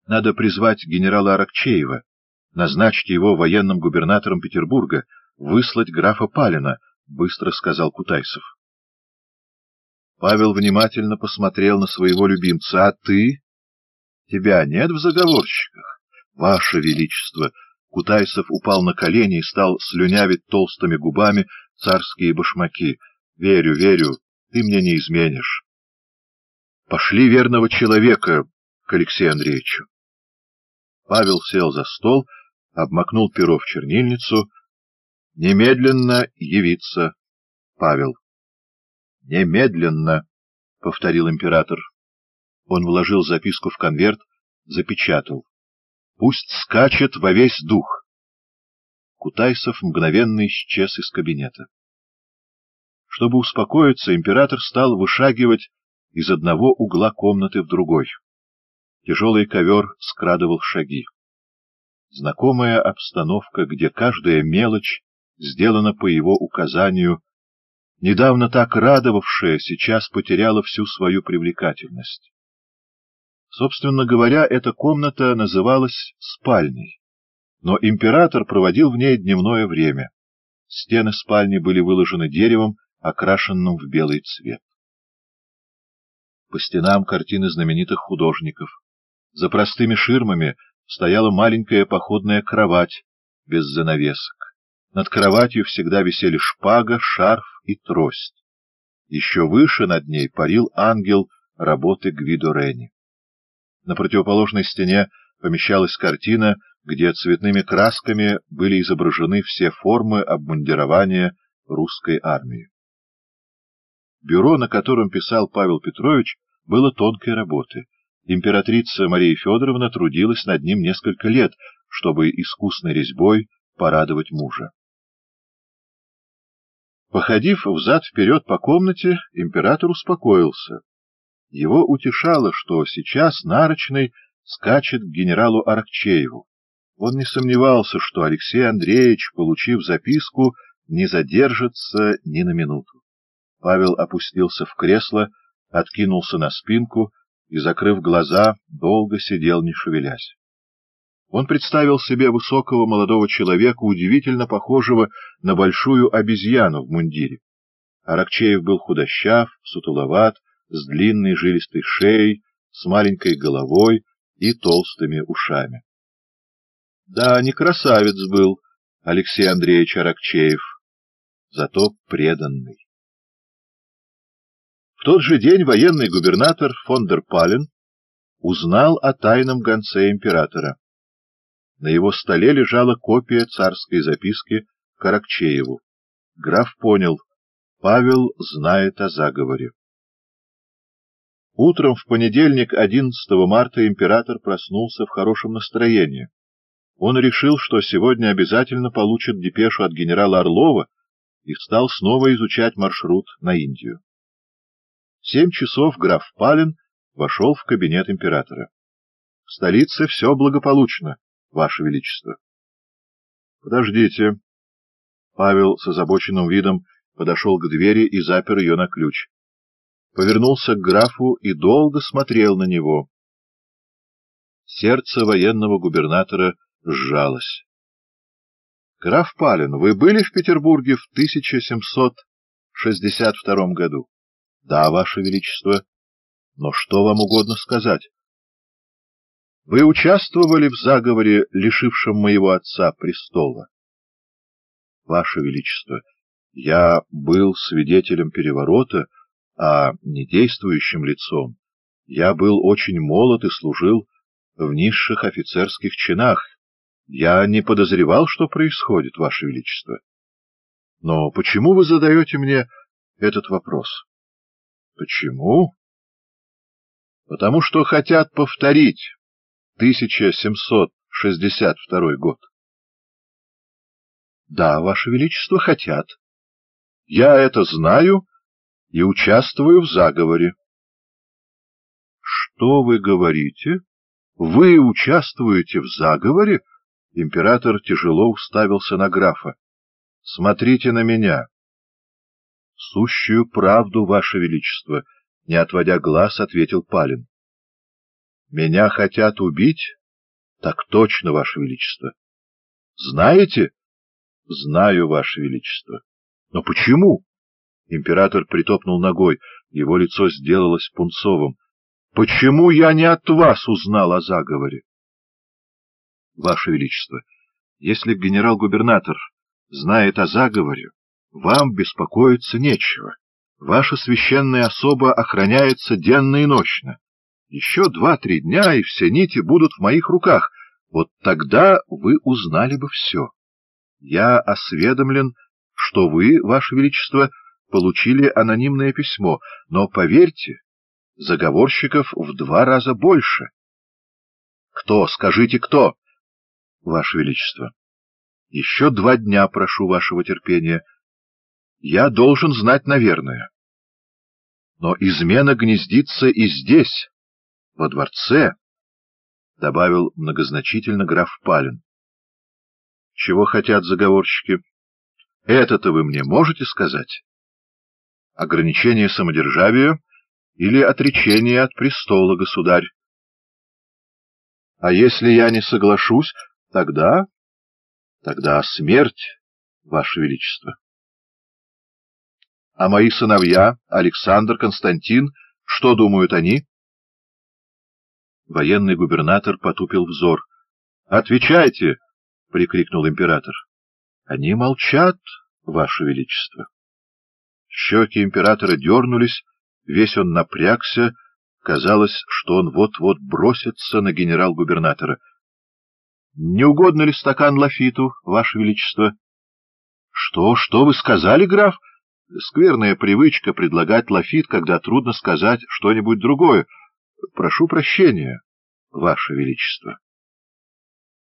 Надо призвать генерала Аракчеева, назначить его военным губернатором Петербурга, выслать графа Палина, — быстро сказал Кутайсов. Павел внимательно посмотрел на своего любимца. — А ты? Тебя нет в заговорщиках? — Ваше Величество! Кутайсов упал на колени и стал слюнявить толстыми губами царские башмаки. — Верю, верю, ты мне не изменишь. Пошли верного человека к Алексею Андреевичу. Павел сел за стол, обмакнул перо в чернильницу. — Немедленно явиться, Павел. — Немедленно, — повторил император. Он вложил записку в конверт, запечатал. — Пусть скачет во весь дух. Кутайсов мгновенно исчез из кабинета. Чтобы успокоиться, император стал вышагивать из одного угла комнаты в другой. Тяжелый ковер скрадывал шаги. Знакомая обстановка, где каждая мелочь сделана по его указанию, недавно так радовавшая, сейчас потеряла всю свою привлекательность. Собственно говоря, эта комната называлась спальней, но император проводил в ней дневное время. Стены спальни были выложены деревом, окрашенным в белый цвет. По стенам картины знаменитых художников. За простыми ширмами стояла маленькая походная кровать без занавесок. Над кроватью всегда висели шпага, шарф и трость. Еще выше над ней парил ангел работы Гвидо Рени. На противоположной стене помещалась картина, где цветными красками были изображены все формы обмундирования русской армии. Бюро, на котором писал Павел Петрович, было тонкой работы. Императрица Мария Федоровна трудилась над ним несколько лет, чтобы искусной резьбой порадовать мужа. Походив взад-вперед по комнате, император успокоился. Его утешало, что сейчас Нарочный скачет к генералу Аракчееву. Он не сомневался, что Алексей Андреевич, получив записку, не задержится ни на минуту. Павел опустился в кресло, откинулся на спинку и, закрыв глаза, долго сидел, не шевелясь. Он представил себе высокого молодого человека, удивительно похожего на большую обезьяну в мундире. Аракчеев был худощав, сутуловат, с длинной жилистой шеей, с маленькой головой и толстыми ушами. Да, не красавец был Алексей Андреевич Аракчеев, зато преданный. В тот же день военный губернатор фон дер Пален узнал о тайном гонце императора. На его столе лежала копия царской записки к Аракчееву. Граф понял, Павел знает о заговоре. Утром в понедельник, 11 марта, император проснулся в хорошем настроении. Он решил, что сегодня обязательно получит депешу от генерала Орлова, и стал снова изучать маршрут на Индию. В 7 часов граф Пален вошел в кабинет императора. — В столице все благополучно, Ваше Величество. — Подождите. Павел с озабоченным видом подошел к двери и запер ее на ключ. Повернулся к графу и долго смотрел на него. Сердце военного губернатора сжалось. — Граф Пален, вы были в Петербурге в 1762 году? — Да, Ваше Величество. Но что вам угодно сказать? — Вы участвовали в заговоре, лишившем моего отца престола? — Ваше Величество, я был свидетелем переворота, а не действующим лицом. Я был очень молод и служил в низших офицерских чинах. Я не подозревал, что происходит, Ваше Величество. Но почему вы задаете мне этот вопрос? Почему? Потому что хотят повторить 1762 год. Да, Ваше Величество, хотят. Я это знаю и участвую в заговоре. Что вы говорите? Вы участвуете в заговоре? Император тяжело уставился на графа. Смотрите на меня. Сущую правду, Ваше Величество, не отводя глаз, ответил Пален. Меня хотят убить — Так точно, Ваше Величество. — Знаете? — Знаю, Ваше Величество. — Но почему? Император притопнул ногой, его лицо сделалось пунцовым. — Почему я не от вас узнал о заговоре? — Ваше Величество, если генерал-губернатор знает о заговоре, вам беспокоиться нечего. Ваша священная особа охраняется денно и ночно. Еще 2-3 дня, и все нити будут в моих руках. Вот тогда вы узнали бы все. Я осведомлен, что вы, Ваше Величество, получили анонимное письмо, но, поверьте, заговорщиков в 2 раза больше. Кто? Скажите, кто? Ваше Величество, еще 2 дня прошу вашего терпения. Я должен знать, наверное. Но измена гнездится и здесь, во дворце, — добавил многозначительно граф Пален. — Чего хотят заговорщики? Это-то вы мне можете сказать? Ограничение самодержавия или отречение от престола, государь? А если я не соглашусь, тогда смерть, Ваше Величество. А мои сыновья, Александр, Константин, что думают они? Военный губернатор потупил взор. — Отвечайте! — прикрикнул император. — Они молчат, Ваше Величество. Щеки императора дернулись, весь он напрягся, казалось, что он вот-вот бросится на генерал-губернатора. — Не угодно ли стакан лафиту, Ваше Величество? — Что вы сказали, граф? Скверная привычка предлагать лафит, когда трудно сказать что-нибудь другое. Прошу прощения, Ваше Величество.